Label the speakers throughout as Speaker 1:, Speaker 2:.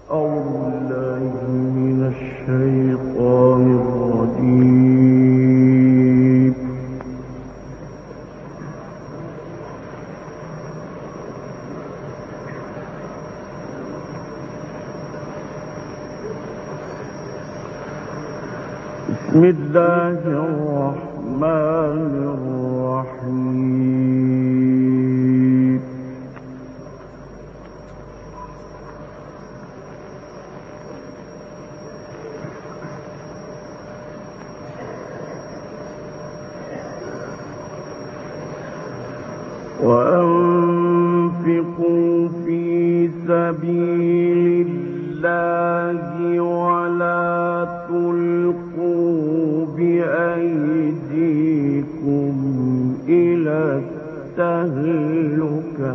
Speaker 1: بسم الله الرحمن الرحيم. وأنفقوا في سبيل الله ولا تلقوا بأيديكم إلى التهلكة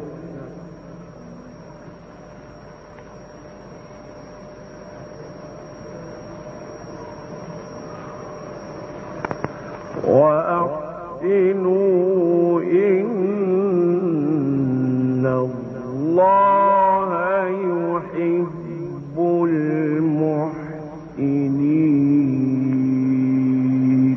Speaker 1: وأحسنوا إن الله يحب المحسنين.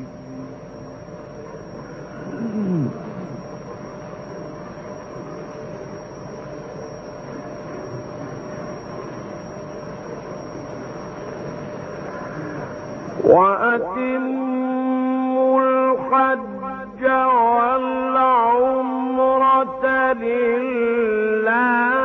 Speaker 1: وأتموا الحج والعمرة لله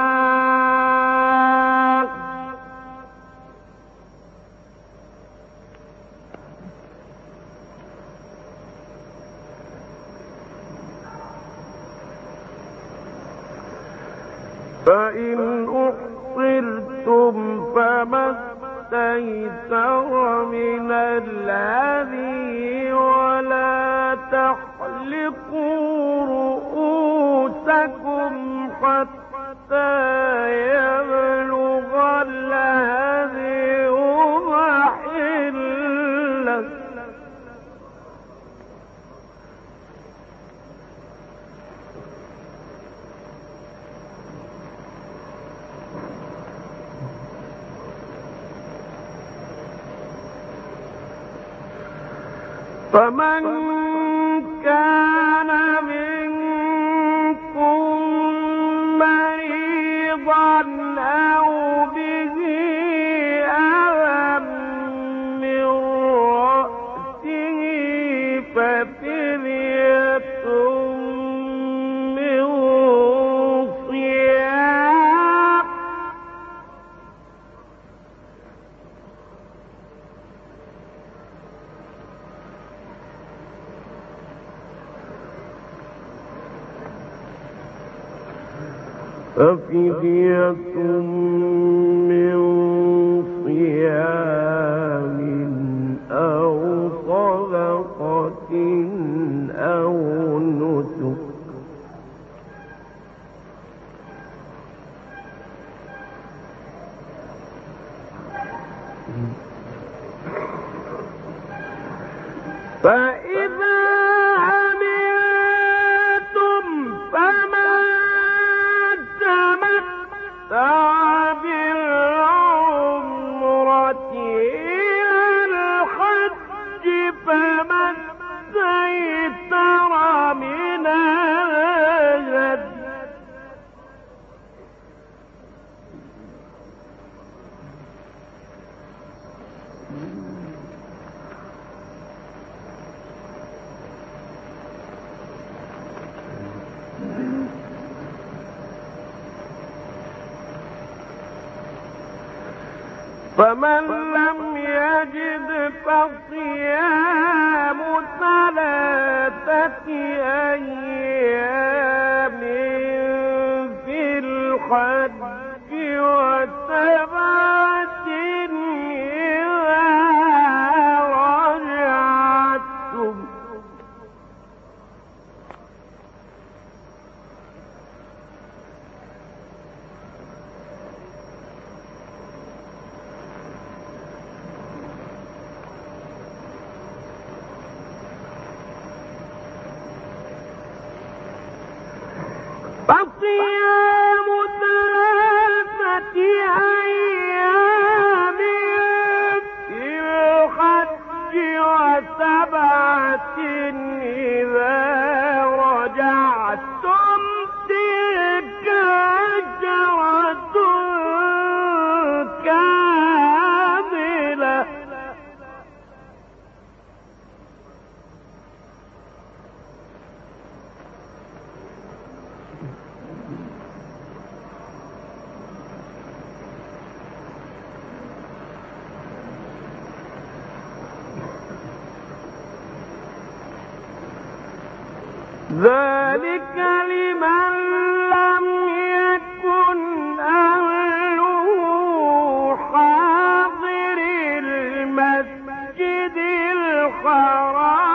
Speaker 1: فإن أحصرتم فما استيسر من الهدي ولا تحلقوا رؤوسكم حتى يبلغ الهدي محله فمن كان منكم مريضا أو به ألم من رأسه ففدية من صيام أو صدقة أو نسك فإذا أمنتم فمن بالعمرة إلى الحج فما استيسر من الهدي فمن لم يجد فصيام 3 أيام في الحج و7 إذا رجعتم فصيام 3 ذلك لمن لم يكن أهله حاضر المسجد الحرام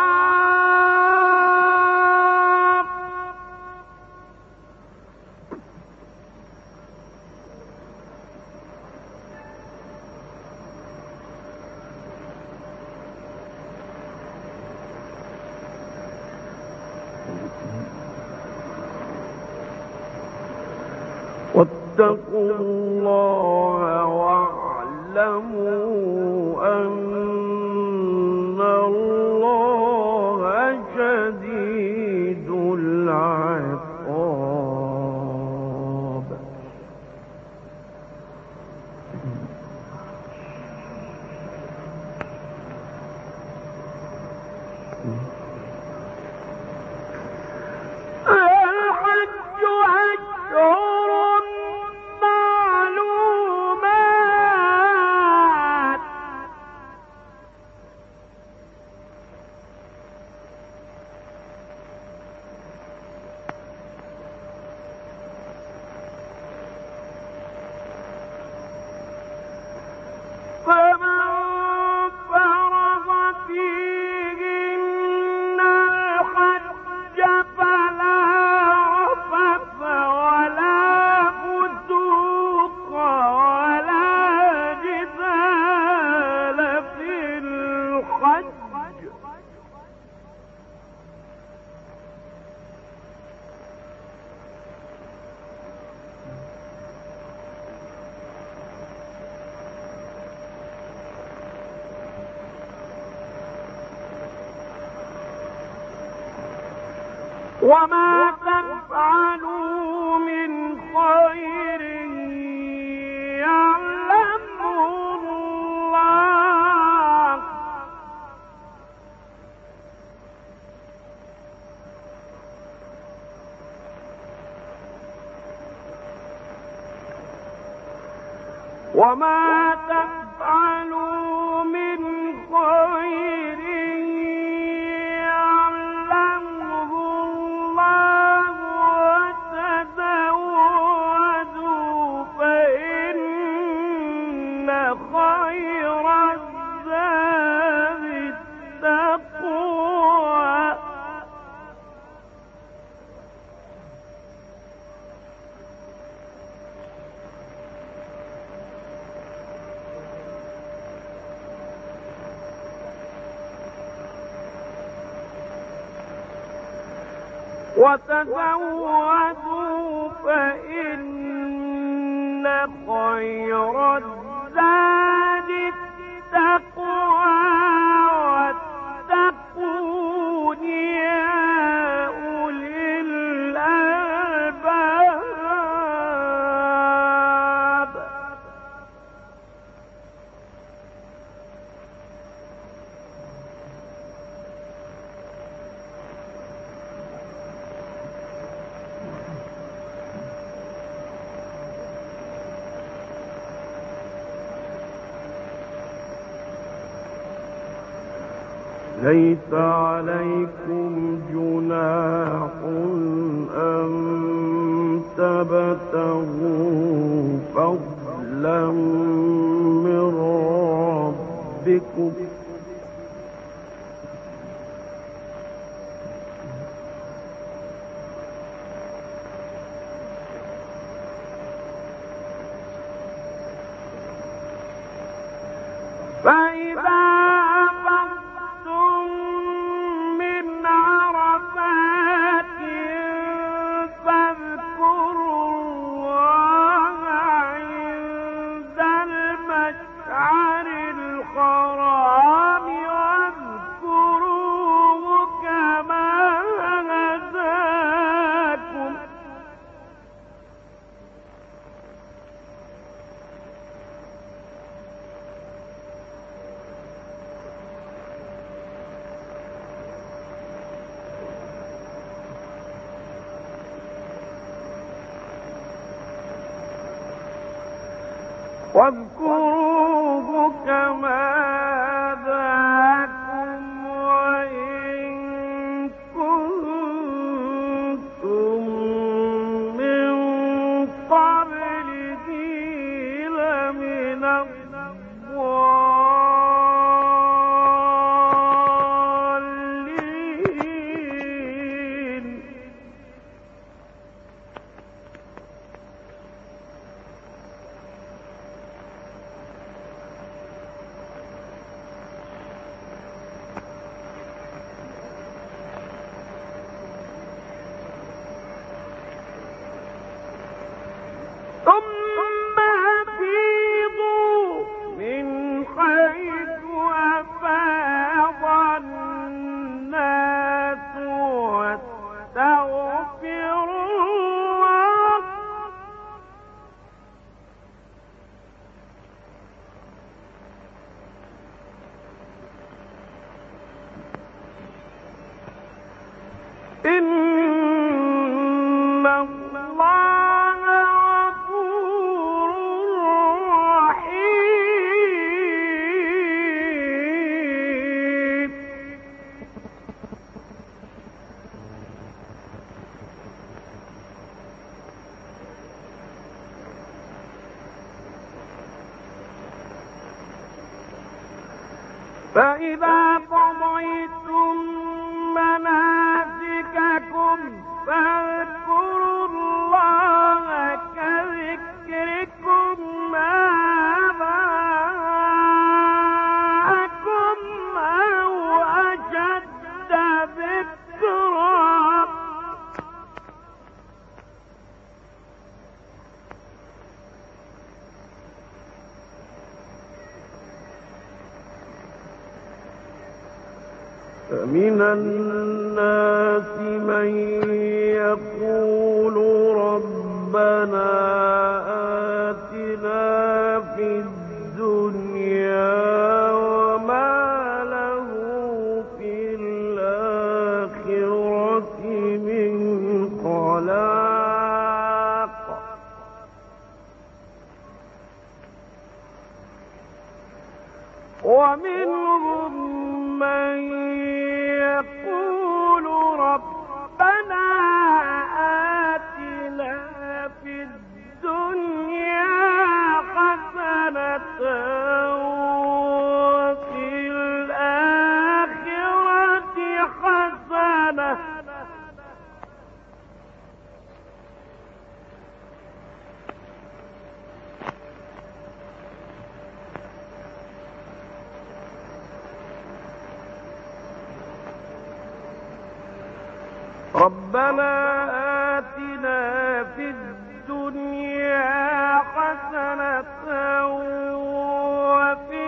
Speaker 1: واتقوا الله واعلموا أن الله شديد العقاب. الحج أشهر معلومات فمن فرض فيهن الحج فلا رفث ولا فسوق ولا جدال في الحج وما تفعلوا من خير يعلمه الله وما تفعلوا من خير يعلمه الله وتزودوا فإن خير الزاد التقوى وتزودوا فإن خير الزاد التقوى واتقون يا أولي الألباب. ليس عليكم جناح أن تبتغوا فضلا من ربكم فإذا واذكروه كما هداكم وإن كنتم من الضالين ثم أفيضوا من حيث أفاض الناس واستغفروا الله إن الله غفور رحيم فإذا قضيتم مناسككم فاذكروا الله كذكركم آباءكم أو أشد ذكرا فمن الناس من يقول ربنا آتنا في الدنيا وما له في الآخرة من خلاق ومنهم من يقول ربنا آتنا في الدنيا حسنة وفي الآخرة حسنة ربنا آتنا في الدنيا حسنة وفي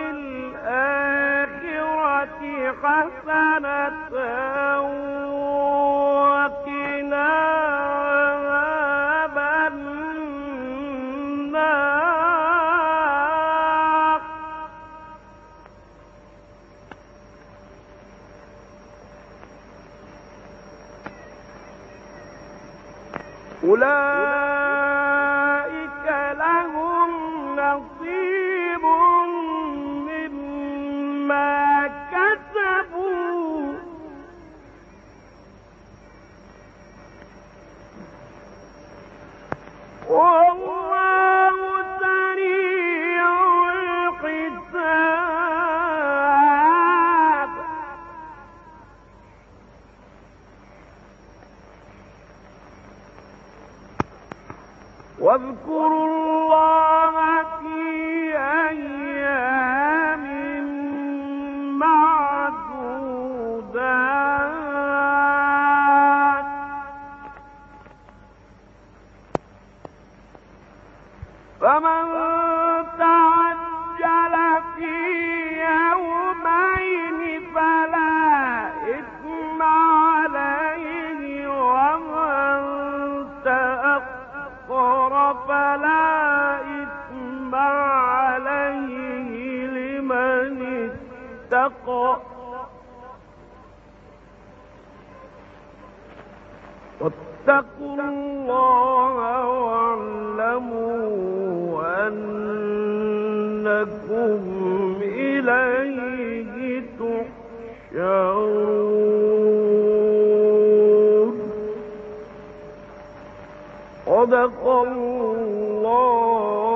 Speaker 1: الآخرة حسنة وقنا عذاب النار أولئك لهم نصيب مما كسبوا والله سريع الحساب واذكروا الله في أيام معدودات فمن تعجل في يومين فلا إثم عليه ومن تأخر فلا إثم عليه لمن اتقى واتقوا الله واعلموا أنكم إليه تحشرون صدق الله